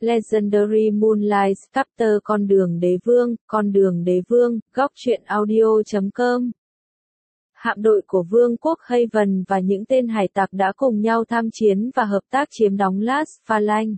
Legendary Moonlight Chapter Con đường đế vương, góc truyện audio.com. Hạm đội của Vương quốc Haven và những tên hải tặc đã cùng nhau tham chiến và hợp tác chiếm đóng Las Phalanx.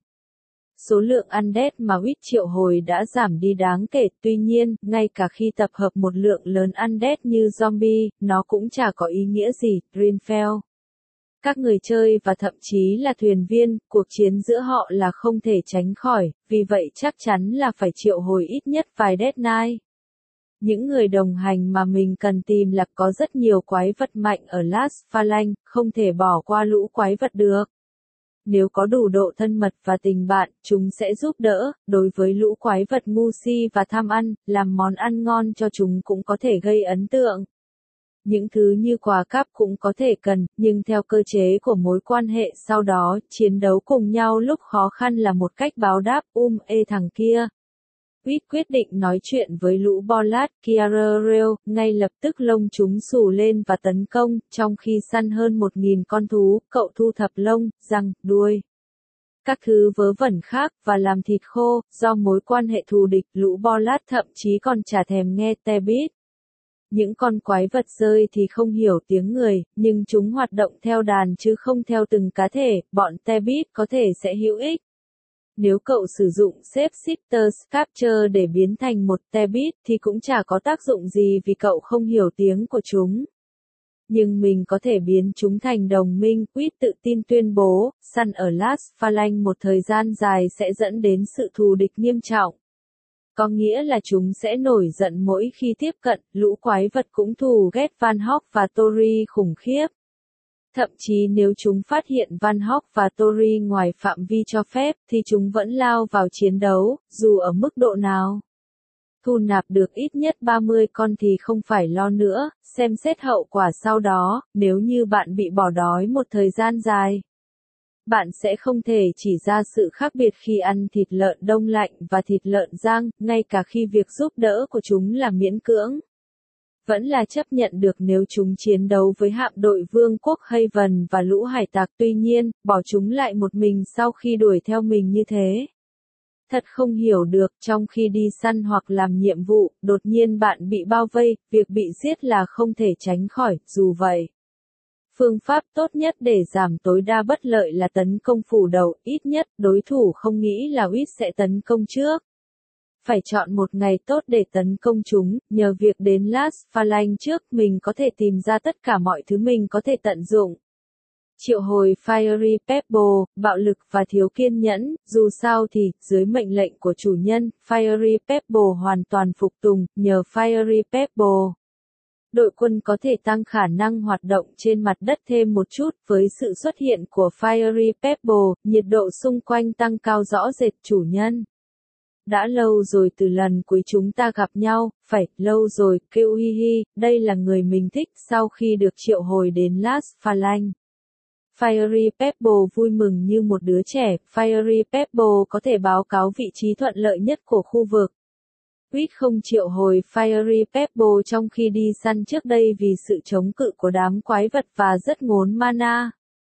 Số lượng undead mà Wit triệu hồi đã giảm đi đáng kể, tuy nhiên, ngay cả khi tập hợp một lượng lớn undead như zombie, nó cũng chả có ý nghĩa gì, Greenfell. Các người chơi và thậm chí là thuyền viên, cuộc chiến giữa họ là không thể tránh khỏi, vì vậy chắc chắn là phải triệu hồi ít nhất vài Death Knight. Những người đồng hành mà mình cần tìm là có rất nhiều quái vật mạnh ở Las Phalanx, không thể bỏ qua lũ quái vật được. Nếu có đủ độ thân mật và tình bạn, chúng sẽ giúp đỡ, đối với lũ quái vật ngu si và tham ăn, làm món ăn ngon cho chúng cũng có thể gây ấn tượng. Những thứ như quà cáp cũng có thể cần, nhưng theo cơ chế của mối quan hệ sau đó, chiến đấu cùng nhau lúc khó khăn là một cách báo đáp, thằng kia. Wit quyết định nói chuyện với lũ Bollard, Kiarerel, ngay lập tức lông chúng xù lên và tấn công, trong khi săn hơn 1.000 con thú, cậu thu thập lông, răng, đuôi. Các thứ vớ vẩn khác, và làm thịt khô, do mối quan hệ thù địch, lũ Bollard thậm chí còn chả thèm nghe Tebbit. Những con quái vật rơi thì không hiểu tiếng người, nhưng chúng hoạt động theo đàn chứ không theo từng cá thể, bọn Tebbit có thể sẽ hữu ích. Nếu cậu sử dụng Shapeshifter Capture để biến thành một Tebbit thì cũng chả có tác dụng gì vì cậu không hiểu tiếng của chúng. Nhưng mình có thể biến chúng thành đồng minh, Wit tự tin tuyên bố, săn ở Las Phalanx một thời gian dài sẽ dẫn đến sự thù địch nghiêm trọng. Có nghĩa là chúng sẽ nổi giận mỗi khi tiếp cận, lũ quái vật cũng thù ghét Van Hawk và Tori khủng khiếp. Thậm chí nếu chúng phát hiện Van Hawk và Tori ngoài phạm vi cho phép, thì chúng vẫn lao vào chiến đấu, dù ở mức độ nào. Thu nạp được ít nhất 30 con thì không phải lo nữa, xem xét hậu quả sau đó, nếu như bạn bị bỏ đói một thời gian dài. Bạn sẽ không thể chỉ ra sự khác biệt khi ăn thịt lợn đông lạnh và thịt lợn rang, ngay cả khi việc giúp đỡ của chúng là miễn cưỡng. Vẫn là chấp nhận được nếu chúng chiến đấu với hạm đội Vương quốc Haven và lũ hải tặc, tuy nhiên, bỏ chúng lại một mình sau khi đuổi theo mình như thế. Thật không hiểu được, trong khi đi săn hoặc làm nhiệm vụ, đột nhiên bạn bị bao vây, việc bị giết là không thể tránh khỏi, dù vậy. Phương pháp tốt nhất để giảm tối đa bất lợi là tấn công phủ đầu, ít nhất, đối thủ không nghĩ là Wit sẽ tấn công trước. Phải chọn một ngày tốt để tấn công chúng, nhờ việc đến Las Phalanx trước, mình có thể tìm ra tất cả mọi thứ mình có thể tận dụng. Triệu hồi Fiery Pebble, bạo lực và thiếu kiên nhẫn, dù sao thì, dưới mệnh lệnh của chủ nhân, Fiery Pebble hoàn toàn phục tùng, nhờ Fiery Pebble. Đội quân có thể tăng khả năng hoạt động trên mặt đất thêm một chút, với sự xuất hiện của Fiery Pebble, nhiệt độ xung quanh tăng cao rõ rệt, chủ nhân. Đã lâu rồi từ lần cuối chúng ta gặp nhau, lâu rồi, kêu hi hi, đây là người mình thích sau khi được triệu hồi đến Las Phalanx. Fiery Pebble vui mừng như một đứa trẻ, Fiery Pebble có thể báo cáo vị trí thuận lợi nhất của khu vực. Wit không triệu hồi Fiery Pebble trong khi đi săn trước đây vì sự chống cự của đám quái vật và rất ngốn mana.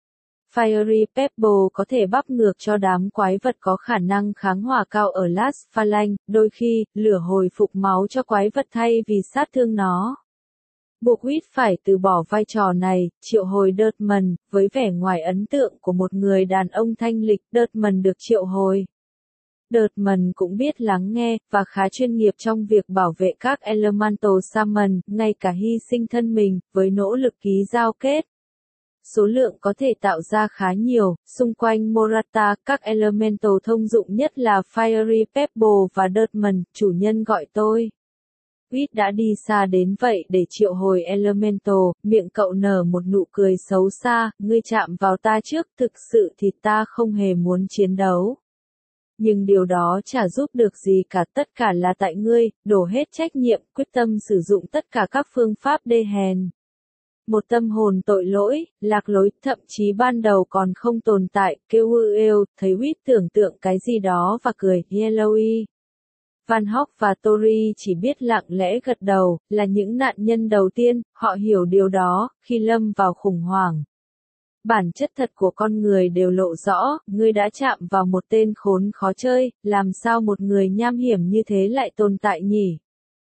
Fiery Pebble có thể bắp ngược cho đám quái vật có khả năng kháng hỏa cao ở Las Phalanx, đôi khi, lửa hồi phục máu cho quái vật thay vì sát thương nó. Buộc Wit phải từ bỏ vai trò này, triệu hồi Dirtman, với vẻ ngoài ấn tượng của một người đàn ông thanh lịch, Dirtman được triệu hồi. Dirtman cũng biết lắng nghe, và khá chuyên nghiệp trong việc bảo vệ các Elemental Summon, ngay cả hy sinh thân mình, với nỗ lực ký giao kết. Số lượng có thể tạo ra khá nhiều, xung quanh Morata, các Elemental thông dụng nhất là Fiery Pebble và Dirtman, chủ nhân gọi tôi. Wit đã đi xa đến vậy để triệu hồi Elemental, miệng cậu nở một nụ cười xấu xa, ngươi chạm vào ta trước, thực sự thì ta không hề muốn chiến đấu. Nhưng điều đó chả giúp được gì cả, tất cả là tại ngươi, đổ hết trách nhiệm, quyết tâm sử dụng tất cả các phương pháp đê hèn. Một tâm hồn tội lỗi, lạc lối, thậm chí ban đầu còn không tồn tại, kêu êu, thấy Wit tưởng tượng cái gì đó và cười, Yellowy. Van Hawk và Tori chỉ biết lặng lẽ gật đầu, là những nạn nhân đầu tiên, họ hiểu điều đó, khi lâm vào khủng hoảng. Bản chất thật của con người đều lộ rõ, ngươi đã chạm vào một tên khốn khó chơi, làm sao một người nham hiểm như thế lại tồn tại nhỉ?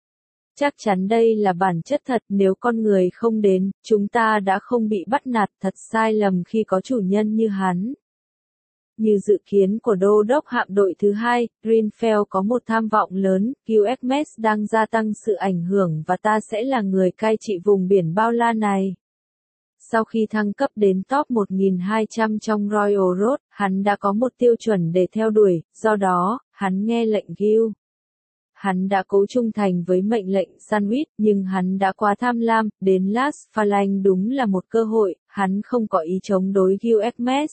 Chắc chắn đây là bản chất thật, nếu con người không đến, chúng ta đã không bị bắt nạt, thật sai lầm khi có chủ nhân như hắn. Như dự kiến của đô đốc hạm đội thứ hai, Greenfell có một tham vọng lớn, QXMS đang gia tăng sự ảnh hưởng và ta sẽ là người cai trị vùng biển bao la này. Sau khi thăng cấp đến top 1200 trong Royal Road, hắn đã có một tiêu chuẩn để theo đuổi, do đó, hắn nghe lệnh Gil. Hắn đã cố trung thành với mệnh lệnh Sandwich, nhưng hắn đã quá tham lam, đến Las Phalanx đúng là một cơ hội, hắn không có ý chống đối QXMS.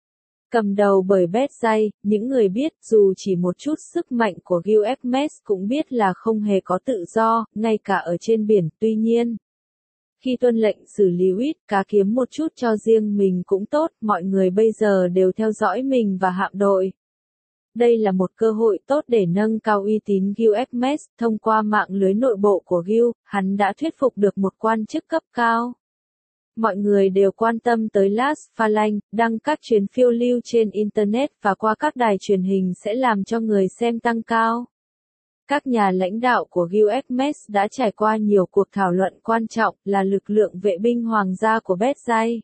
Cầm đầu bởi Bethzay, những người biết dù chỉ một chút sức mạnh của QXMS cũng biết là không hề có tự do, ngay cả ở trên biển, tuy nhiên. Khi tuân lệnh xử lý Lewis, cá kiếm một chút cho riêng mình cũng tốt, mọi người bây giờ đều theo dõi mình và hạm đội. Đây là một cơ hội tốt để nâng cao uy tín QXMS, thông qua mạng lưới nội bộ của Gil, hắn đã thuyết phục được một quan chức cấp cao. Mọi người đều quan tâm tới Las Phalanx, đăng các chuyến phiêu lưu trên Internet và qua các đài truyền hình sẽ làm cho người xem tăng cao. Các nhà lãnh đạo của QXMS đã trải qua nhiều cuộc thảo luận quan trọng là lực lượng vệ binh hoàng gia của Bethzay.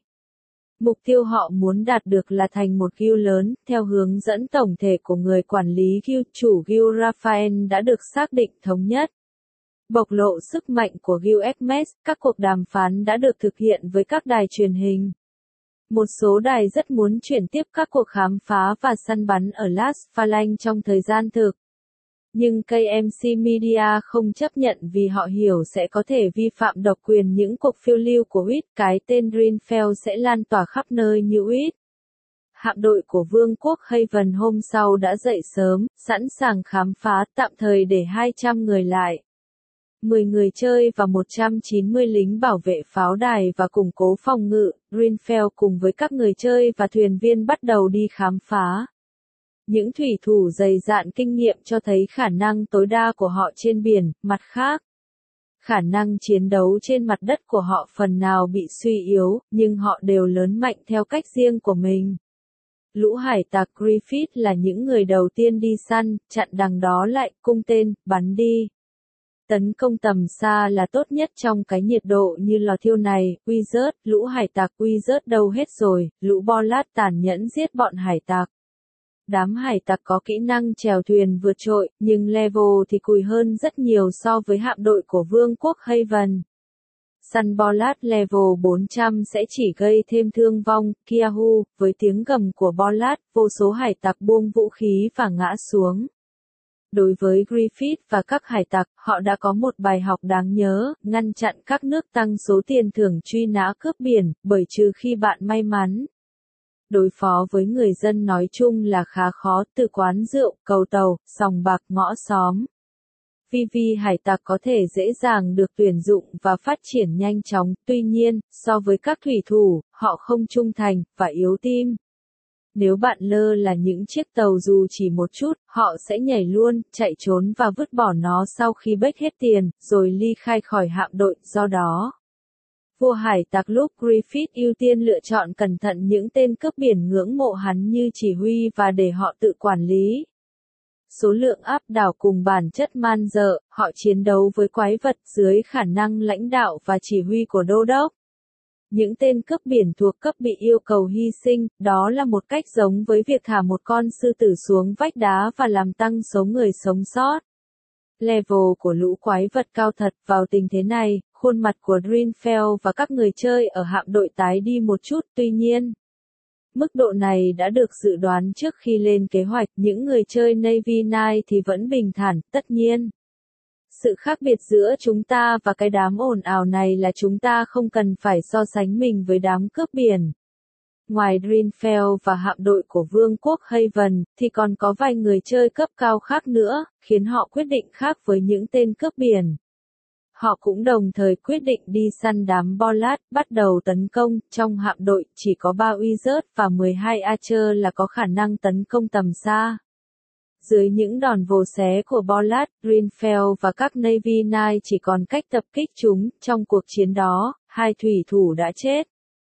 Mục tiêu họ muốn đạt được là thành một guild lớn, theo hướng dẫn tổng thể của người quản lý guild, chủ guild Raphael đã được xác định thống nhất. Bộc lộ sức mạnh của QXMS, các cuộc đàm phán đã được thực hiện với các đài truyền hình. Một số đài rất muốn chuyển tiếp các cuộc khám phá và săn bắn ở Las Phalanx trong thời gian thực. Nhưng KMC Media không chấp nhận vì họ hiểu sẽ có thể vi phạm độc quyền những cuộc phiêu lưu của Whit, cái tên Greenfell sẽ lan tỏa khắp nơi như Whit. Hạm đội của Vương quốc Haven hôm sau đã dậy sớm, sẵn sàng khám phá, tạm thời để 200 người lại. 10 người chơi và 190 lính bảo vệ pháo đài và củng cố phòng ngự, Greenfell cùng với các người chơi và thuyền viên bắt đầu đi khám phá. Những thủy thủ dày dạn kinh nghiệm cho thấy khả năng tối đa của họ trên biển, mặt khác. Khả năng chiến đấu trên mặt đất của họ phần nào bị suy yếu, nhưng họ đều lớn mạnh theo cách riêng của mình. Lũ hải tặc Griffith là những người đầu tiên đi săn, chặn đằng đó lại, cung tên, bắn đi. Tấn công tầm xa là tốt nhất trong cái nhiệt độ như lò thiêu này, Wizard, lũ hải tặc Wizard đâu hết rồi, lũ Bollard tàn nhẫn giết bọn hải tặc. Đám hải tặc có kỹ năng chèo thuyền vượt trội, nhưng level thì cùi hơn rất nhiều so với hạm đội của Vương quốc Haven. Săn Bollard level 400 sẽ chỉ gây thêm thương vong, Kiahu, với tiếng gầm của Bollard, vô số hải tặc buông vũ khí và ngã xuống. Đối với Griffith và các hải tặc, họ đã có một bài học đáng nhớ, ngăn chặn các nước tăng số tiền thưởng truy nã cướp biển, bởi trừ khi bạn may mắn. Đối phó với người dân nói chung là khá khó, từ quán rượu, cầu tàu, sòng bạc, ngõ xóm. Vì hải tặc có thể dễ dàng được tuyển dụng và phát triển nhanh chóng, tuy nhiên, so với các thủy thủ, họ không trung thành, và yếu tim. Nếu bạn lơ là những chiếc tàu dù chỉ một chút, họ sẽ nhảy luôn, chạy trốn và vứt bỏ nó sau khi bếch hết tiền, rồi ly khai khỏi hạm đội, do đó. Vua hải tặc lúc Griffith ưu tiên lựa chọn cẩn thận những tên cướp biển ngưỡng mộ hắn như chỉ huy và để họ tự quản lý. Số lượng áp đảo cùng bản chất man dợ, họ chiến đấu với quái vật dưới khả năng lãnh đạo và chỉ huy của đô đốc. Những tên cướp biển thuộc cấp bị yêu cầu hy sinh, đó là một cách giống với việc thả một con sư tử xuống vách đá và làm tăng số người sống sót. Level của lũ quái vật cao thật, vào tình thế này, khuôn mặt của Greenfell và các người chơi ở hạm đội tái đi một chút, tuy nhiên. Mức độ này đã được dự đoán trước khi lên kế hoạch, những người chơi Navy 9 thì vẫn bình thản, tất nhiên. Sự khác biệt giữa chúng ta và cái đám ồn ào này là chúng ta không cần phải so sánh mình với đám cướp biển. Ngoài Greenfell và hạm đội của Vương quốc Haven, thì còn có vài người chơi cấp cao khác nữa, khiến họ quyết định khác với những tên cướp biển. Họ cũng đồng thời quyết định đi săn đám Bollard, bắt đầu tấn công, trong hạm đội chỉ có 3 Wizard và 12 Archer là có khả năng tấn công tầm xa. Dưới những đòn vồ xé của Bollard, Greenfell và các Navy 9 chỉ còn cách tập kích chúng, trong cuộc chiến đó, 2 thủy thủ đã chết.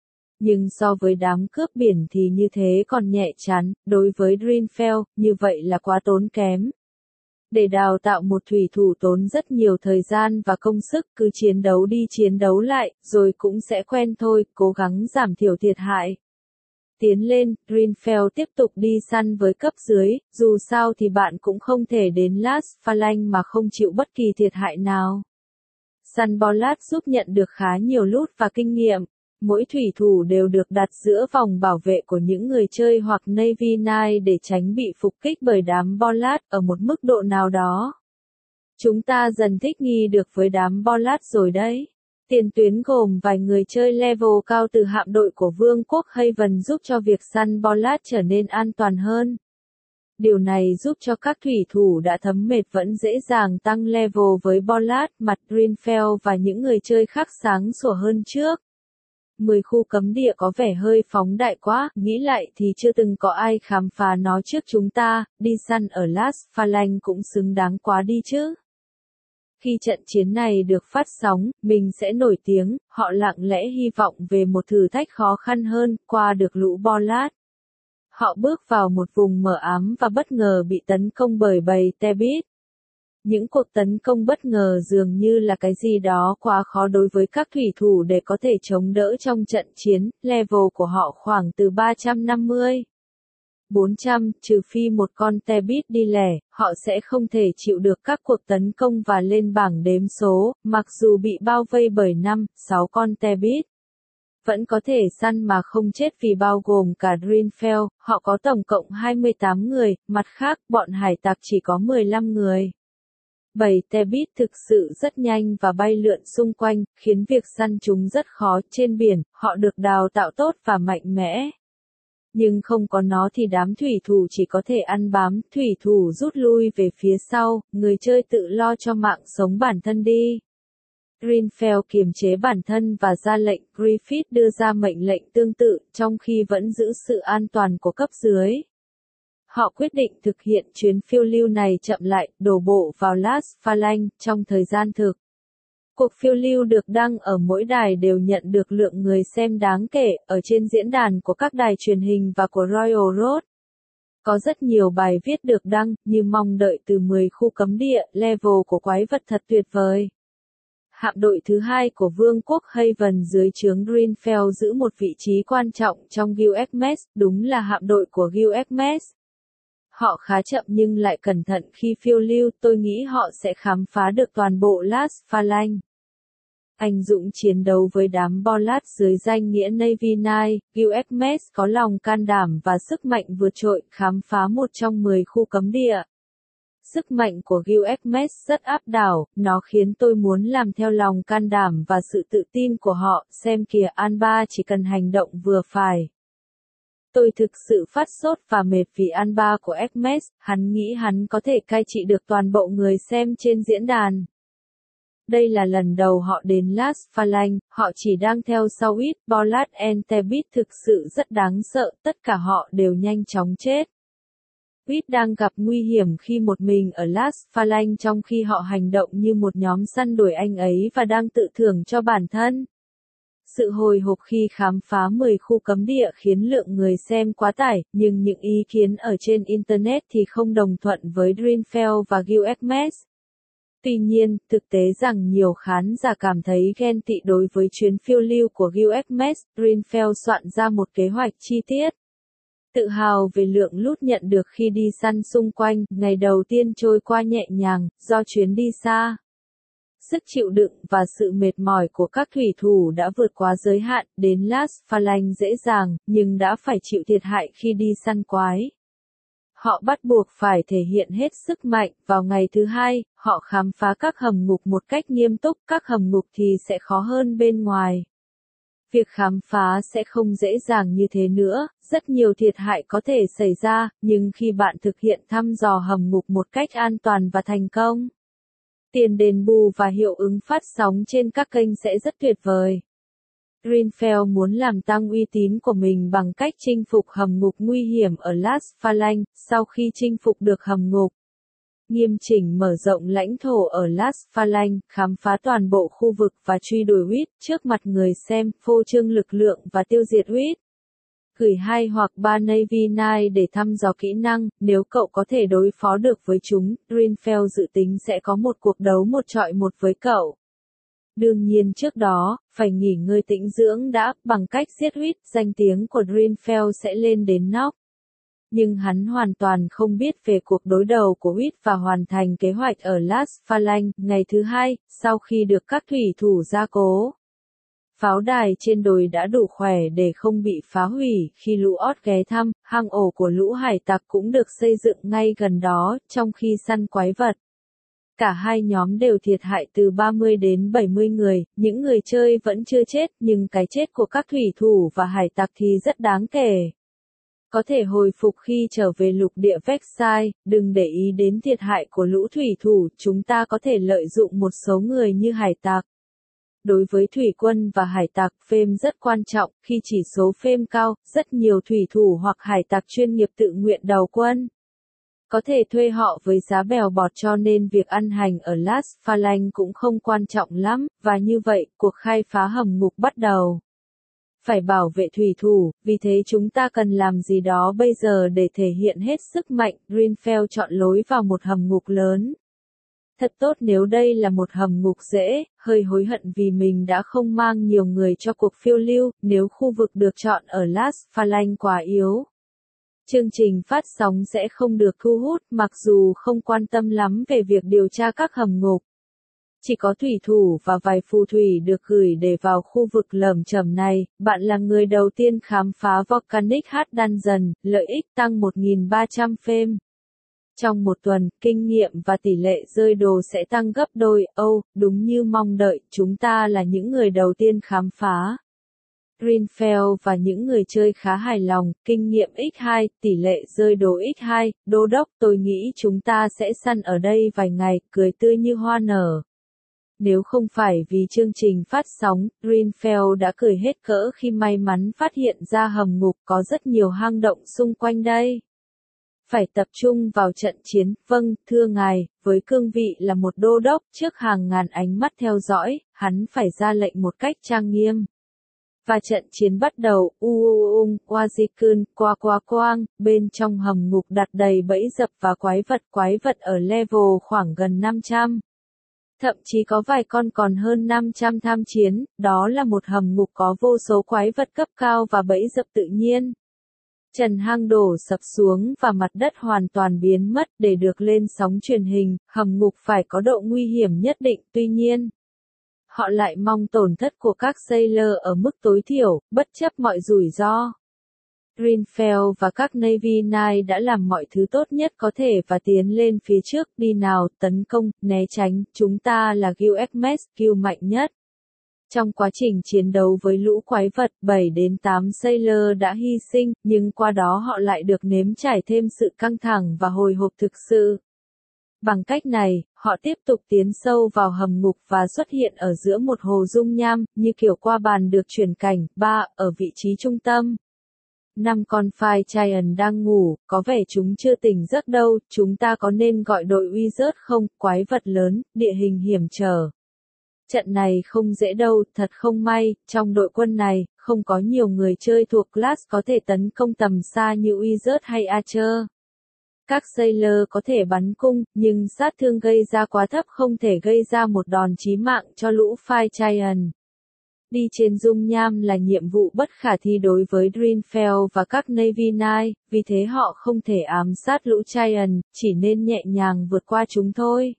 Nhưng so với đám cướp biển thì như thế còn nhẹ chán, đối với Greenfell, như vậy là quá tốn kém. Để đào tạo một thủy thủ tốn rất nhiều thời gian và công sức, cứ chiến đấu đi chiến đấu lại, rồi cũng sẽ quen thôi, cố gắng giảm thiểu thiệt hại. Tiến lên, Greenfell tiếp tục đi săn với cấp dưới, dù sao thì bạn cũng không thể đến Las Phalanx mà không chịu bất kỳ thiệt hại nào. Săn Bollard giúp nhận được khá nhiều loot và kinh nghiệm. Mỗi thủy thủ đều được đặt giữa vòng bảo vệ của những người chơi hoặc Navy Knight để tránh bị phục kích bởi đám Bollard ở một mức độ nào đó. Chúng ta dần thích nghi được với đám Bollard rồi đấy. Tiền tuyến gồm vài người chơi level cao từ hạm đội của Vương quốc Haven giúp cho việc săn Bollard trở nên an toàn hơn. Điều này giúp cho các thủy thủ đã thấm mệt vẫn dễ dàng tăng level với Bollard, mặt Greenfell và những người chơi khác sáng sủa hơn trước. 10 khu cấm địa có vẻ hơi phóng đại quá, nghĩ lại thì chưa từng có ai khám phá nó trước chúng ta, đi săn ở Las Phalanx cũng xứng đáng quá đi chứ. Khi trận chiến này được phát sóng, mình sẽ nổi tiếng, họ lặng lẽ hy vọng về một thử thách khó khăn hơn, qua được lũ Bollard. Họ bước vào một vùng mờ ám và bất ngờ bị tấn công bởi bầy Tebbit. Những cuộc tấn công bất ngờ dường như là cái gì đó quá khó đối với các thủy thủ để có thể chống đỡ trong trận chiến, level của họ khoảng từ 350. 400, trừ phi một con Tebbit đi lẻ, họ sẽ không thể chịu được các cuộc tấn công và lên bảng đếm số, mặc dù bị bao vây bởi 5, 6 con Tebbit. Vẫn có thể săn mà không chết vì bao gồm cả Greenfell, họ có tổng cộng 28 người, mặt khác, bọn hải tặc chỉ có 15 người. Bầy Tebbit thực sự rất nhanh và bay lượn xung quanh, khiến việc săn chúng rất khó. Trên biển, họ được đào tạo tốt và mạnh mẽ. Nhưng không có nó thì đám thủy thủ chỉ có thể ăn bám, thủy thủ rút lui về phía sau, người chơi tự lo cho mạng sống bản thân đi. Greenfell kiềm chế bản thân và ra lệnh, Griffith đưa ra mệnh lệnh tương tự, trong khi vẫn giữ sự an toàn của cấp dưới. Họ quyết định thực hiện chuyến phiêu lưu này chậm lại, đổ bộ vào Las Phalanx trong thời gian thực. Cuộc phiêu lưu được đăng ở mỗi đài đều nhận được lượng người xem đáng kể, ở trên diễn đàn của các đài truyền hình và của Royal Road. Có rất nhiều bài viết được đăng, như mong đợi từ 10 khu cấm địa, level của quái vật thật tuyệt vời. Hạm đội thứ hai của Vương quốc Haven dưới trướng Greenfell giữ một vị trí quan trọng trong Guild Hermes, đúng là hạm đội của Guild Hermes. Họ khá chậm nhưng lại cẩn thận khi phiêu lưu, tôi nghĩ họ sẽ khám phá được toàn bộ Las Phalanx. Anh dũng chiến đấu với đám Bollard dưới danh nghĩa Navy Knight, Guild Hermes có lòng can đảm và sức mạnh vượt trội, khám phá một trong 10 khu cấm địa. Sức mạnh của Guild Hermes rất áp đảo, nó khiến tôi muốn làm theo lòng can đảm và sự tự tin của họ, xem kìa Alba chỉ cần hành động vừa phải. Tôi thực sự phát sốt và mệt vì Alba của Hermes, hắn nghĩ hắn có thể cai trị được toàn bộ người xem trên diễn đàn. Đây là lần đầu họ đến Las Phalanx, họ chỉ đang theo sau ít, Bollard and Tebbit thực sự rất đáng sợ, tất cả họ đều nhanh chóng chết. Reed đang gặp nguy hiểm khi một mình ở Las Phalanx trong khi họ hành động như một nhóm săn đuổi anh ấy và đang tự thưởng cho bản thân. Sự hồi hộp khi khám phá 10 khu cấm địa khiến lượng người xem quá tải, nhưng những ý kiến ở trên Internet thì không đồng thuận với Greenfell và Guild Hermes. Tuy nhiên, thực tế rằng nhiều khán giả cảm thấy ghen tị đối với chuyến phiêu lưu của Guild Hermes, Greenfell soạn ra một kế hoạch chi tiết. Tự hào về lượng loot nhận được khi đi săn xung quanh, ngày đầu tiên trôi qua nhẹ nhàng, do chuyến đi xa. Sức chịu đựng và sự mệt mỏi của các thủy thủ đã vượt quá giới hạn, đến Las Phalanx dễ dàng, nhưng đã phải chịu thiệt hại khi đi săn quái. Họ bắt buộc phải thể hiện hết sức mạnh, vào ngày thứ hai, họ khám phá các hầm ngục một cách nghiêm túc, các hầm ngục thì sẽ khó hơn bên ngoài. Việc khám phá sẽ không dễ dàng như thế nữa, rất nhiều thiệt hại có thể xảy ra, nhưng khi bạn thực hiện thăm dò hầm ngục một cách an toàn và thành công, tiền đền bù và hiệu ứng phát sóng trên các kênh sẽ rất tuyệt vời. Greenfell muốn làm tăng uy tín của mình bằng cách chinh phục hầm ngục nguy hiểm ở Las Phalanx, sau khi chinh phục được hầm ngục. Nghiêm chỉnh mở rộng lãnh thổ ở Las Phalanx, khám phá toàn bộ khu vực và truy đuổi Huyết trước mặt người xem, phô trương lực lượng và tiêu diệt Huyết. Gửi 2 hoặc 3 Navy Knight để thăm dò kỹ năng, nếu cậu có thể đối phó được với chúng, Greenfell dự tính sẽ có một cuộc đấu 1-1 với cậu. Đương nhiên trước đó, phải nghỉ ngơi tĩnh dưỡng đã, bằng cách giết Huyết, danh tiếng của Greenfell sẽ lên đến nóc. Nhưng hắn hoàn toàn không biết về cuộc đối đầu của Huyết và hoàn thành kế hoạch ở Las Phalanx ngày thứ 2, sau khi được các thủy thủ gia cố. Pháo đài trên đồi đã đủ khỏe để không bị phá hủy khi lũ ót ghé thăm, hang ổ của lũ hải tặc cũng được xây dựng ngay gần đó, trong khi săn quái vật. Cả hai nhóm đều thiệt hại từ 30 đến 70 người, những người chơi vẫn chưa chết, nhưng cái chết của các thủy thủ và hải tặc thì rất đáng kể. Có thể hồi phục khi trở về lục địa Vexai, đừng để ý đến thiệt hại của lũ thủy thủ, chúng ta có thể lợi dụng một số người như hải tặc. Đối với thủy quân và hải tặc, phêm rất quan trọng, khi chỉ số phêm cao, rất nhiều thủy thủ hoặc hải tặc chuyên nghiệp tự nguyện đầu quân. Có thể thuê họ với giá bèo bọt cho nên việc ăn hành ở Las Phalanx cũng không quan trọng lắm, và như vậy, cuộc khai phá hầm ngục bắt đầu. Phải bảo vệ thủy thủ, vì thế chúng ta cần làm gì đó bây giờ để thể hiện hết sức mạnh, Greenfell chọn lối vào một hầm ngục lớn. Thật tốt nếu đây là một hầm ngục dễ, hơi hối hận vì mình đã không mang nhiều người cho cuộc phiêu lưu, nếu khu vực được chọn ở Las Phalanx quá yếu. Chương trình phát sóng sẽ không được thu hút mặc dù không quan tâm lắm về việc điều tra các hầm ngục. Chỉ có thủy thủ và vài phù thủy được gửi để vào khu vực lởm chởm này, bạn là người đầu tiên khám phá Volcanic Hat Dungeon, lợi ích tăng 1.300 phêm. Trong một tuần, kinh nghiệm và tỷ lệ rơi đồ sẽ tăng gấp đôi, đúng như mong đợi, chúng ta là những người đầu tiên khám phá. Greenfell và những người chơi khá hài lòng, kinh nghiệm x2, tỷ lệ rơi đồ x2, đô đốc tôi nghĩ chúng ta sẽ săn ở đây vài ngày, cười tươi như hoa nở. Nếu không phải vì chương trình phát sóng, Greenfell đã cười hết cỡ khi may mắn phát hiện ra hầm ngục có rất nhiều hang động xung quanh đây. Phải tập trung vào trận chiến, vâng, thưa ngài, với cương vị là một đô đốc trước hàng ngàn ánh mắt theo dõi, hắn phải ra lệnh một cách trang nghiêm. Và trận chiến bắt đầu, Wazikun, quang, bên trong hầm ngục đặt đầy bẫy dập và quái vật ở level khoảng gần 500. Thậm chí có vài con còn hơn 500 tham chiến, đó là một hầm ngục có vô số quái vật cấp cao và bẫy dập tự nhiên. Trần hang đổ sập xuống và mặt đất hoàn toàn biến mất để được lên sóng truyền hình, hầm ngục phải có độ nguy hiểm nhất định, tuy nhiên. Họ lại mong tổn thất của các sailor ở mức tối thiểu, bất chấp mọi rủi ro. Greenfell và các Navy Knight đã làm mọi thứ tốt nhất có thể và tiến lên phía trước, đi nào, tấn công, né tránh, chúng ta là Guild mạnh nhất. Trong quá trình chiến đấu với lũ quái vật, 7 đến 8 sailor đã hy sinh, nhưng qua đó họ lại được nếm trải thêm sự căng thẳng và hồi hộp thực sự. Bằng cách này, họ tiếp tục tiến sâu vào hầm ngục và xuất hiện ở giữa một hồ dung nham, như kiểu qua bàn được chuyển cảnh, ở vị trí trung tâm. 5 con Fire Giant đang ngủ, có vẻ chúng chưa tỉnh giấc đâu, chúng ta có nên gọi đội Wizard không, quái vật lớn, địa hình hiểm trở. Trận này không dễ đâu, thật không may, trong đội quân này, không có nhiều người chơi thuộc class có thể tấn công tầm xa như Wizard hay Archer. Các sailor có thể bắn cung, nhưng sát thương gây ra quá thấp không thể gây ra một đòn chí mạng cho lũ Fire Giant. Đi trên dung nham là nhiệm vụ bất khả thi đối với Greenfell và các Navy Knight, vì thế họ không thể ám sát lũ Giant, chỉ nên nhẹ nhàng vượt qua chúng thôi.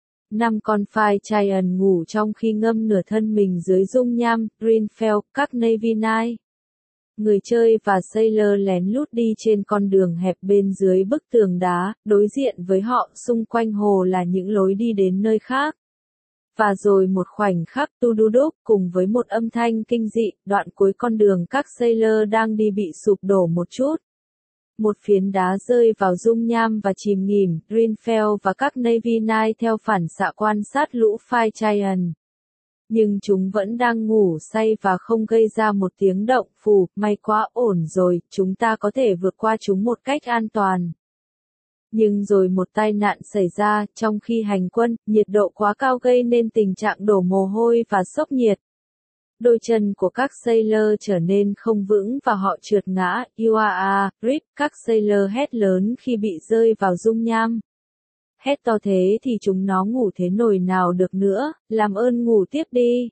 5 con Fire Giant ngủ trong khi ngâm nửa thân mình dưới dung nham, Greenfell, các Navy Knight. Người chơi và sailor lén lút đi trên con đường hẹp bên dưới bức tường đá, đối diện với họ xung quanh hồ là những lối đi đến nơi khác. Và rồi một khoảnh khắc đúc cùng với một âm thanh kinh dị, đoạn cuối con đường các sailor đang đi bị sụp đổ một chút. Một phiến đá rơi vào dung nham và chìm nghỉm, Greenfell và các Navy Knight theo phản xạ quan sát lũ Fire Giant. Nhưng chúng vẫn đang ngủ say và không gây ra một tiếng động, may quá ổn rồi, chúng ta có thể vượt qua chúng một cách an toàn. Nhưng rồi một tai nạn xảy ra, trong khi hành quân, nhiệt độ quá cao gây nên tình trạng đổ mồ hôi và sốc nhiệt. Đôi chân của các sailor trở nên không vững và họ trượt ngã, rip, các sailor hét lớn khi bị rơi vào dung nham. Hét to thế thì chúng nó ngủ thế nổi nào được nữa, làm ơn ngủ tiếp đi.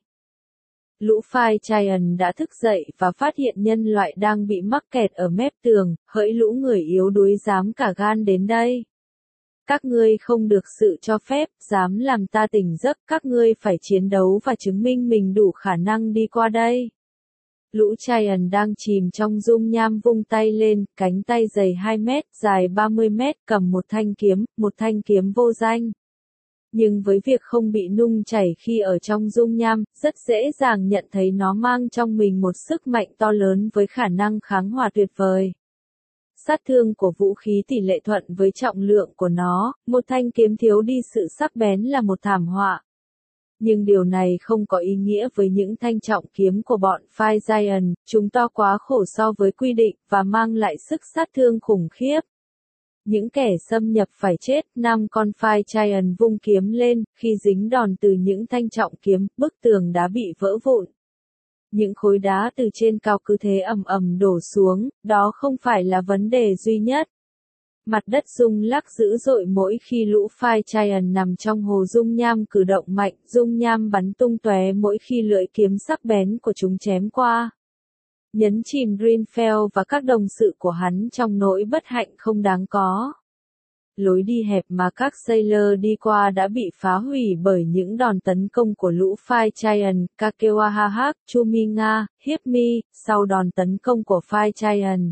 Lũ Fire Giant đã thức dậy và phát hiện nhân loại đang bị mắc kẹt ở mép tường, hỡi lũ người yếu đuối dám cả gan đến đây. Các ngươi không được sự cho phép, dám làm ta tỉnh giấc, các ngươi phải chiến đấu và chứng minh mình đủ khả năng đi qua đây. Lũ Giant đang chìm trong dung nham vung tay lên, cánh tay dày 2 mét, dài 30 mét, cầm một thanh kiếm vô danh. Nhưng với việc không bị nung chảy khi ở trong dung nham, rất dễ dàng nhận thấy nó mang trong mình một sức mạnh to lớn với khả năng kháng hỏa tuyệt vời. Sát thương của vũ khí tỷ lệ thuận với trọng lượng của nó, một thanh kiếm thiếu đi sự sắc bén là một thảm họa. Nhưng điều này không có ý nghĩa với những thanh trọng kiếm của bọn Fire Giant, chúng to quá khổ so với quy định và mang lại sức sát thương khủng khiếp. Những kẻ xâm nhập phải chết, 5 con Fire Giant vung kiếm lên, khi dính đòn từ những thanh trọng kiếm, bức tường đá bị vỡ vụn. Những khối đá từ trên cao cứ thế ầm ầm đổ xuống, đó không phải là vấn đề duy nhất. Mặt đất rung lắc dữ dội mỗi khi lũ Fire Giant nằm trong hồ dung nham cử động mạnh, dung nham bắn tung tóe mỗi khi lưỡi kiếm sắc bén của chúng chém qua. Nhấn chìm Greenfell và các đồng sự của hắn trong nỗi bất hạnh không đáng có. Lối đi hẹp mà các sailor đi qua đã bị phá hủy bởi những đòn tấn công của lũ Fire Giant, Kakewahahak, Chuminga, Hippmi, sau đòn tấn công của Fire Giant.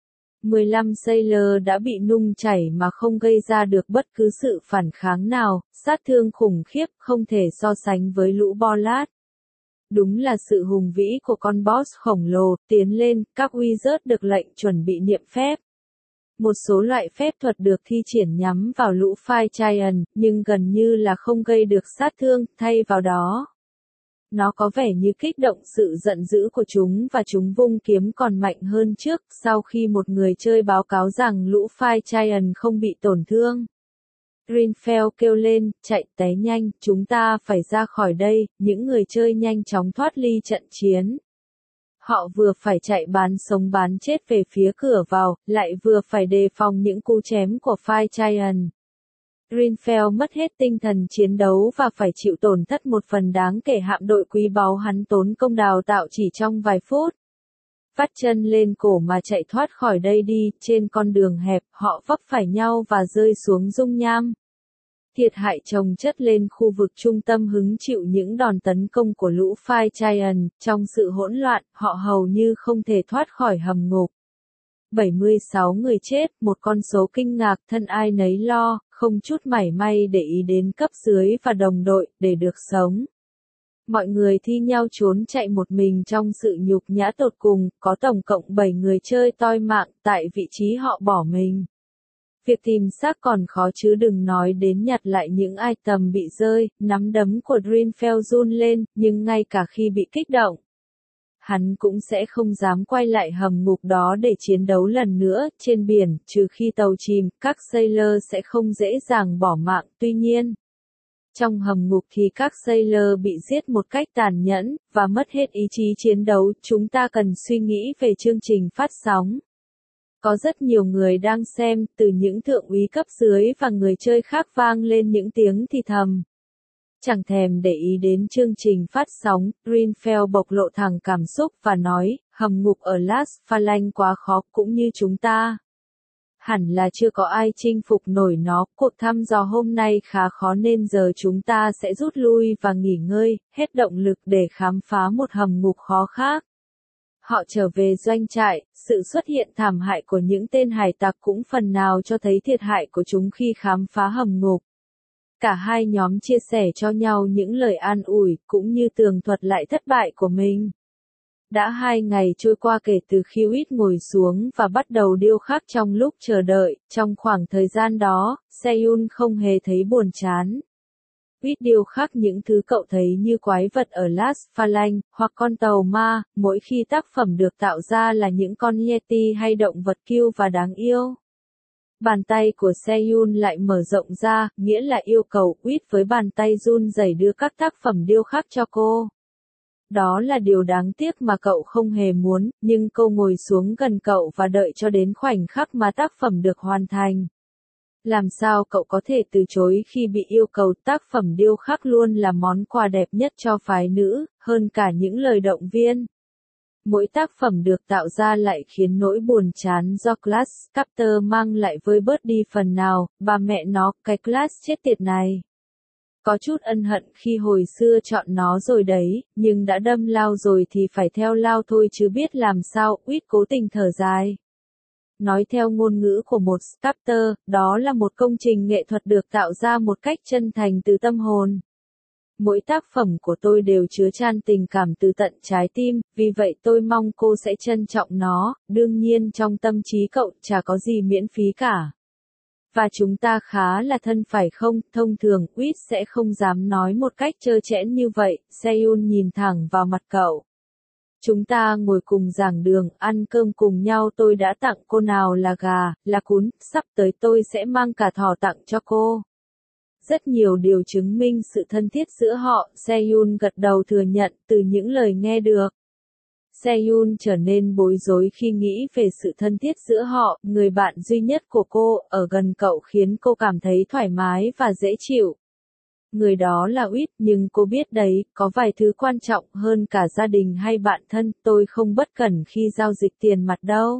15 sailor đã bị nung chảy mà không gây ra được bất cứ sự phản kháng nào, sát thương khủng khiếp không thể so sánh với lũ Bollard. Đúng là sự hùng vĩ của con boss khổng lồ, tiến lên, các wizard được lệnh chuẩn bị niệm phép. Một số loại phép thuật được thi triển nhắm vào lũ Fire Giant, nhưng gần như là không gây được sát thương, thay vào đó. Nó có vẻ như kích động sự giận dữ của chúng và chúng vung kiếm còn mạnh hơn trước, sau khi một người chơi báo cáo rằng lũ Fire Giant không bị tổn thương. Greenfell kêu lên, chạy té nhanh, chúng ta phải ra khỏi đây, những người chơi nhanh chóng thoát ly trận chiến. Họ vừa phải chạy bán sống bán chết về phía cửa vào, lại vừa phải đề phòng những cú chém của Fire Giant. Greenfell mất hết tinh thần chiến đấu và phải chịu tổn thất một phần đáng kể hạm đội quý báu hắn tốn công đào tạo chỉ trong vài phút. Vắt chân lên cổ mà chạy thoát khỏi đây đi, trên con đường hẹp, họ vấp phải nhau và rơi xuống dung nham. Thiệt hại chồng chất lên khu vực trung tâm hứng chịu những đòn tấn công của lũ Fire Giant, trong sự hỗn loạn, họ hầu như không thể thoát khỏi hầm ngục. 76 người chết, một con số kinh ngạc thân ai nấy lo, không chút mảy may để ý đến cấp dưới và đồng đội, để được sống. Mọi người thi nhau trốn chạy một mình trong sự nhục nhã tột cùng, có tổng cộng 7 người chơi toi mạng tại vị trí họ bỏ mình. Việc tìm xác còn khó chứ đừng nói đến nhặt lại những item bị rơi, nắm đấm của Greenfell run lên, nhưng ngay cả khi bị kích động, hắn cũng sẽ không dám quay lại hầm ngục đó để chiến đấu lần nữa, trên biển, trừ khi tàu chìm, các sailor sẽ không dễ dàng bỏ mạng, tuy nhiên. Trong hầm ngục thì các sailor bị giết một cách tàn nhẫn, và mất hết ý chí chiến đấu, chúng ta cần suy nghĩ về chương trình phát sóng. Có rất nhiều người đang xem, từ những thượng úy cấp dưới và người chơi khác vang lên những tiếng thì thầm. Chẳng thèm để ý đến chương trình phát sóng, Greenfell bộc lộ thẳng cảm xúc và nói, hầm ngục ở Las Phalanx quá khó cũng như chúng ta. Hẳn là chưa có ai chinh phục nổi nó, cuộc thăm dò hôm nay khá khó nên giờ chúng ta sẽ rút lui và nghỉ ngơi, hết động lực để khám phá một hầm ngục khó khác. Họ trở về doanh trại, sự xuất hiện thảm hại của những tên hải tặc cũng phần nào cho thấy thiệt hại của chúng khi khám phá hầm ngục. Cả hai nhóm chia sẻ cho nhau những lời an ủi, cũng như tường thuật lại thất bại của mình. Đã 2 ngày trôi qua kể từ khi Whit ngồi xuống và bắt đầu điêu khắc trong lúc chờ đợi, trong khoảng thời gian đó, Seyun không hề thấy buồn chán. Whit điêu khắc những thứ cậu thấy như quái vật ở Las Phalanx, hoặc con tàu ma, mỗi khi tác phẩm được tạo ra là những con Yeti hay động vật cute và đáng yêu. Bàn tay của Seyun lại mở rộng ra, nghĩa là yêu cầu Uyết với bàn tay run rẩy đưa các tác phẩm điêu khắc cho cô. Đó là điều đáng tiếc mà cậu không hề muốn, nhưng cô ngồi xuống gần cậu và đợi cho đến khoảnh khắc mà tác phẩm được hoàn thành. Làm sao cậu có thể từ chối khi bị yêu cầu tác phẩm điêu khắc luôn là món quà đẹp nhất cho phái nữ, hơn cả những lời động viên. Mỗi tác phẩm được tạo ra lại khiến nỗi buồn chán do Class Captor mang lại vơi bớt đi phần nào, bà mẹ nó, cái Class chết tiệt này. Có chút ân hận khi hồi xưa chọn nó rồi đấy, nhưng đã đâm lao rồi thì phải theo lao thôi chứ biết làm sao, Uyết cố tình thở dài. Nói theo ngôn ngữ của một sculptor, đó là một công trình nghệ thuật được tạo ra một cách chân thành từ tâm hồn. Mỗi tác phẩm của tôi đều chứa chan tình cảm từ tận trái tim, vì vậy tôi mong cô sẽ trân trọng nó, đương nhiên trong tâm trí cậu chả có gì miễn phí cả. Và chúng ta khá là thân phải không, thông thường Uyết sẽ không dám nói một cách trơ trẽn như vậy, Seyun nhìn thẳng vào mặt cậu. Chúng ta ngồi cùng giảng đường, ăn cơm cùng nhau tôi đã tặng cô nào là gà, là cún, sắp tới tôi sẽ mang cả thỏ tặng cho cô. Rất nhiều điều chứng minh sự thân thiết giữa họ, Seyun gật đầu thừa nhận từ những lời nghe được. Seyun trở nên bối rối khi nghĩ về sự thân thiết giữa họ, người bạn duy nhất của cô, ở gần cậu khiến cô cảm thấy thoải mái và dễ chịu. Người đó là Uyết, nhưng cô biết đấy, có vài thứ quan trọng hơn cả gia đình hay bạn thân, tôi không bất cẩn khi giao dịch tiền mặt đâu.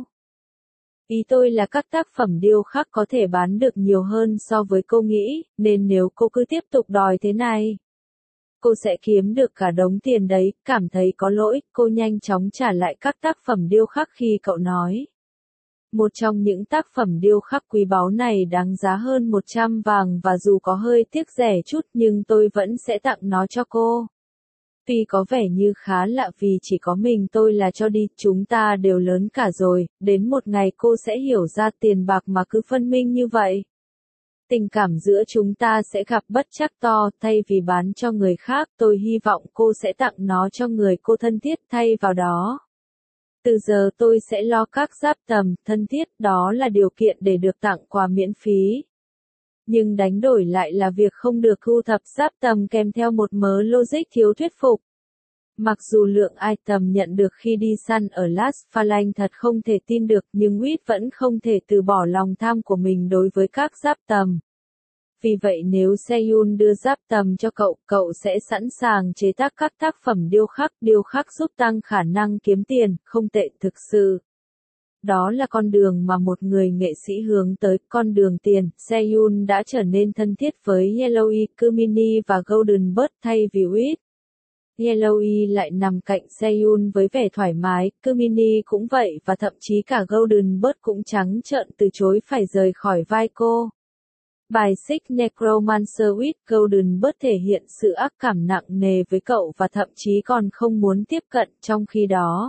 Ý tôi là các tác phẩm điêu khắc có thể bán được nhiều hơn so với cô nghĩ, nên nếu cô cứ tiếp tục đòi thế này, cô sẽ kiếm được cả đống tiền đấy, cảm thấy có lỗi, cô nhanh chóng trả lại các tác phẩm điêu khắc khi cậu nói. Một trong những tác phẩm điêu khắc quý báu này đáng giá hơn 100 vàng và dù có hơi tiếc rẻ chút nhưng tôi vẫn sẽ tặng nó cho cô. Tuy có vẻ như khá lạ vì chỉ có mình tôi là cho đi, chúng ta đều lớn cả rồi, đến một ngày cô sẽ hiểu ra tiền bạc mà cứ phân minh như vậy. Tình cảm giữa chúng ta sẽ gặp bất trắc to, thay vì bán cho người khác, tôi hy vọng cô sẽ tặng nó cho người cô thân thiết thay vào đó. Từ giờ tôi sẽ lo các giáp tầm, thân thiết, đó là điều kiện để được tặng quà miễn phí. Nhưng đánh đổi lại là việc không được thu thập giáp tầm kèm theo một mớ logic thiếu thuyết phục. Mặc dù lượng item nhận được khi đi săn ở Las Phalanx thật không thể tin được, nhưng Uyết vẫn không thể từ bỏ lòng tham của mình đối với các giáp tầm. Vì vậy nếu Seyun đưa giáp tầm cho cậu, cậu sẽ sẵn sàng chế tác các tác phẩm điêu khắc giúp tăng khả năng kiếm tiền, không tệ thực sự. Đó là con đường mà một người nghệ sĩ hướng tới, con đường tiền. Seyun đã trở nên thân thiết với Yellowy, Kumini và Golden Bird thay vì Uyết. Yellowy lại nằm cạnh Seyun với vẻ thoải mái, Kumini cũng vậy và thậm chí cả Golden Bird cũng trắng trợn từ chối phải rời khỏi vai cô. Bài xích Necromancer with Golden Bird thể hiện sự ác cảm nặng nề với cậu và thậm chí còn không muốn tiếp cận, trong khi đó.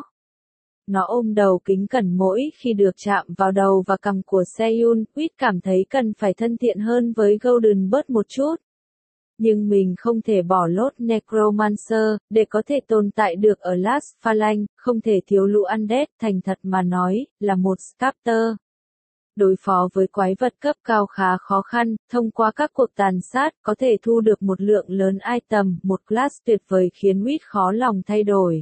Nó ôm đầu kính cẩn mỗi khi được chạm vào đầu và cằm của Seyun, Uyết cảm thấy cần phải thân thiện hơn với Golden Bird một chút. Nhưng mình không thể bỏ lốt Necromancer, để có thể tồn tại được ở Las Phalanx, không thể thiếu lũ undead, thành thật mà nói, là một sculptor. Đối phó với quái vật cấp cao khá khó khăn, thông qua các cuộc tàn sát, có thể thu được một lượng lớn item, một class tuyệt vời khiến Uyết khó lòng thay đổi.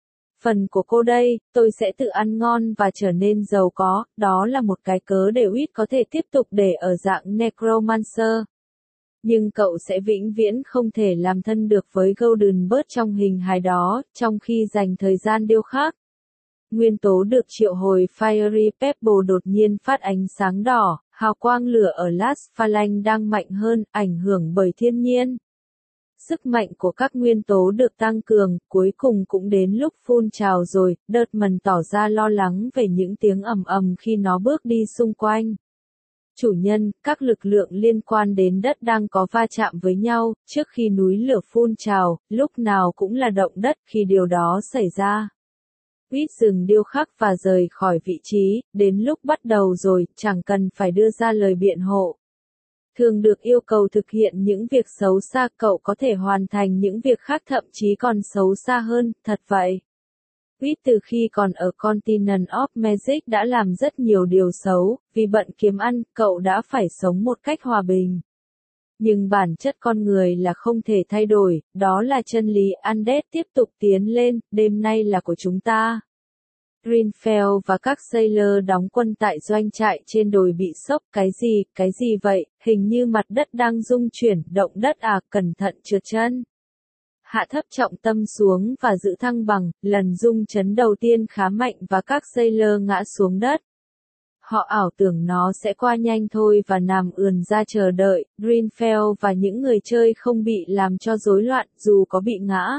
Phần của cô đây, tôi sẽ tự ăn ngon và trở nên giàu có, đó là một cái cớ để Uyết có thể tiếp tục để ở dạng Necromancer. Nhưng cậu sẽ vĩnh viễn không thể làm thân được với Golden Bird trong hình hài đó, trong khi dành thời gian điêu khắc. Nguyên tố được triệu hồi Fiery Pebble đột nhiên phát ánh sáng đỏ, hào quang lửa ở Las Phalanx đang mạnh hơn, ảnh hưởng bởi thiên nhiên. Sức mạnh của các nguyên tố được tăng cường, cuối cùng cũng đến lúc phun trào rồi, Dirtman tỏ ra lo lắng về những tiếng ầm ầm khi nó bước đi xung quanh. Chủ nhân, các lực lượng liên quan đến đất đang có va chạm với nhau, trước khi núi lửa phun trào, lúc nào cũng là động đất khi điều đó xảy ra. Uyết dừng điêu khắc và rời khỏi vị trí, đến lúc bắt đầu rồi, chẳng cần phải đưa ra lời biện hộ. Thường được yêu cầu thực hiện những việc xấu xa, cậu có thể hoàn thành những việc khác thậm chí còn xấu xa hơn, thật vậy. Reed từ khi còn ở Continent of Magic đã làm rất nhiều điều xấu, vì bận kiếm ăn, cậu đã phải sống một cách hòa bình. Nhưng bản chất con người là không thể thay đổi, đó là chân lý. Undead tiếp tục tiến lên, đêm nay là của chúng ta. Greenfell và các Sailor đóng quân tại doanh trại trên đồi bị sốc. Cái gì vậy, hình như mặt đất đang rung chuyển, động đất à, cẩn thận trượt chân. Hạ thấp trọng tâm xuống và giữ thăng bằng, lần rung chấn đầu tiên khá mạnh và các Sailor ngã xuống đất. Họ ảo tưởng nó sẽ qua nhanh thôi và nằm ườn ra chờ đợi. Greenfell và những người chơi không bị làm cho rối loạn dù có bị ngã.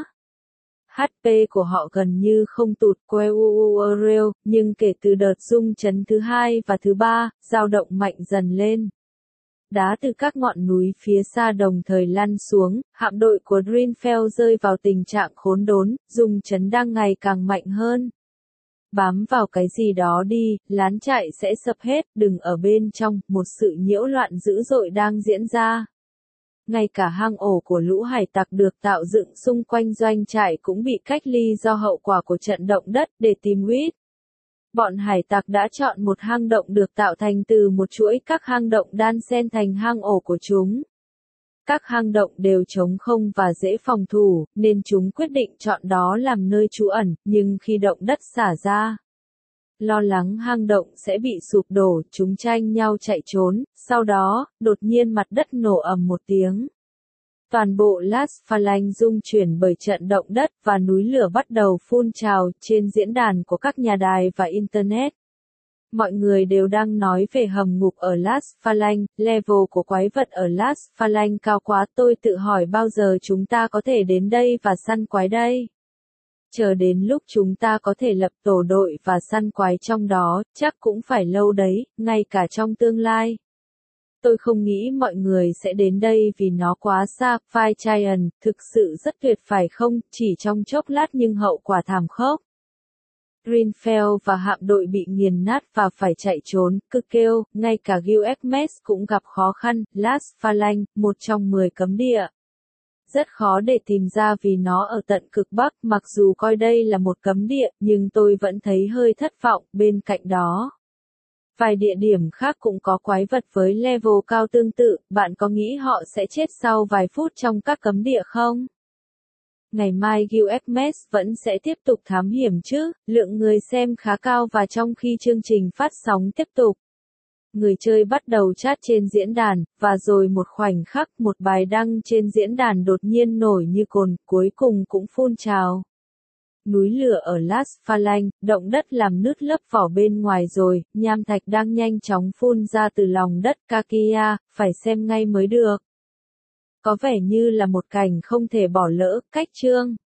HP của họ gần như không tụt queuerel, nhưng kể từ đợt rung chấn thứ 2 và thứ 3, dao động mạnh dần lên. Đá từ các ngọn núi phía xa đồng thời lăn xuống, hạm đội của Greenfell rơi vào tình trạng khốn đốn, rung chấn đang ngày càng mạnh hơn. Bám vào cái gì đó đi, lán chạy sẽ sập hết, đừng ở bên trong, một sự nhiễu loạn dữ dội đang diễn ra. Ngay cả hang ổ của lũ hải tặc được tạo dựng xung quanh doanh trại cũng bị cách ly do hậu quả của trận động đất. Để tìm Reed, bọn hải tặc đã chọn một hang động được tạo thành từ một chuỗi các hang động đan xen thành hang ổ của chúng. Các hang động đều trống không và dễ phòng thủ, nên chúng quyết định chọn đó làm nơi trú ẩn, nhưng khi động đất xả ra, lo lắng hang động sẽ bị sụp đổ, chúng tranh nhau chạy trốn, sau đó, đột nhiên mặt đất nổ ầm một tiếng. Toàn bộ Las Phalanx rung chuyển bởi trận động đất và núi lửa bắt đầu phun trào trên diễn đàn của các nhà đài và Internet. Mọi người đều đang nói về hầm ngục ở Las Phalanx, level của quái vật ở Las Phalanx cao quá, tôi tự hỏi bao giờ chúng ta có thể đến đây và săn quái đây. Chờ đến lúc chúng ta có thể lập tổ đội và săn quái trong đó, chắc cũng phải lâu đấy, ngay cả trong tương lai. Tôi không nghĩ mọi người sẽ đến đây vì nó quá xa. Fire Giant, thực sự rất tuyệt phải không, chỉ trong chốc lát nhưng hậu quả thảm khốc. Greenfell và hạm đội bị nghiền nát và phải chạy trốn, cứ kêu, ngay cả Gilgamesh cũng gặp khó khăn. Las Phalanx, một trong 10 cấm địa. Rất khó để tìm ra vì nó ở tận cực Bắc, mặc dù coi đây là một cấm địa, nhưng tôi vẫn thấy hơi thất vọng. Bên cạnh đó, vài địa điểm khác cũng có quái vật với level cao tương tự, bạn có nghĩ họ sẽ chết sau vài phút trong các cấm địa không? Ngày mai Gilgamesh vẫn sẽ tiếp tục thám hiểm chứ, lượng người xem khá cao và trong khi chương trình phát sóng tiếp tục, người chơi bắt đầu chat trên diễn đàn, và rồi một khoảnh khắc một bài đăng trên diễn đàn đột nhiên nổi như cồn, cuối cùng cũng phun trào. Núi lửa ở Las Phalanx, động đất làm nứt lớp vỏ bên ngoài rồi, nham thạch đang nhanh chóng phun ra từ lòng đất. Kakia, phải xem ngay mới được. Có vẻ như là một cảnh không thể bỏ lỡ. Cách chương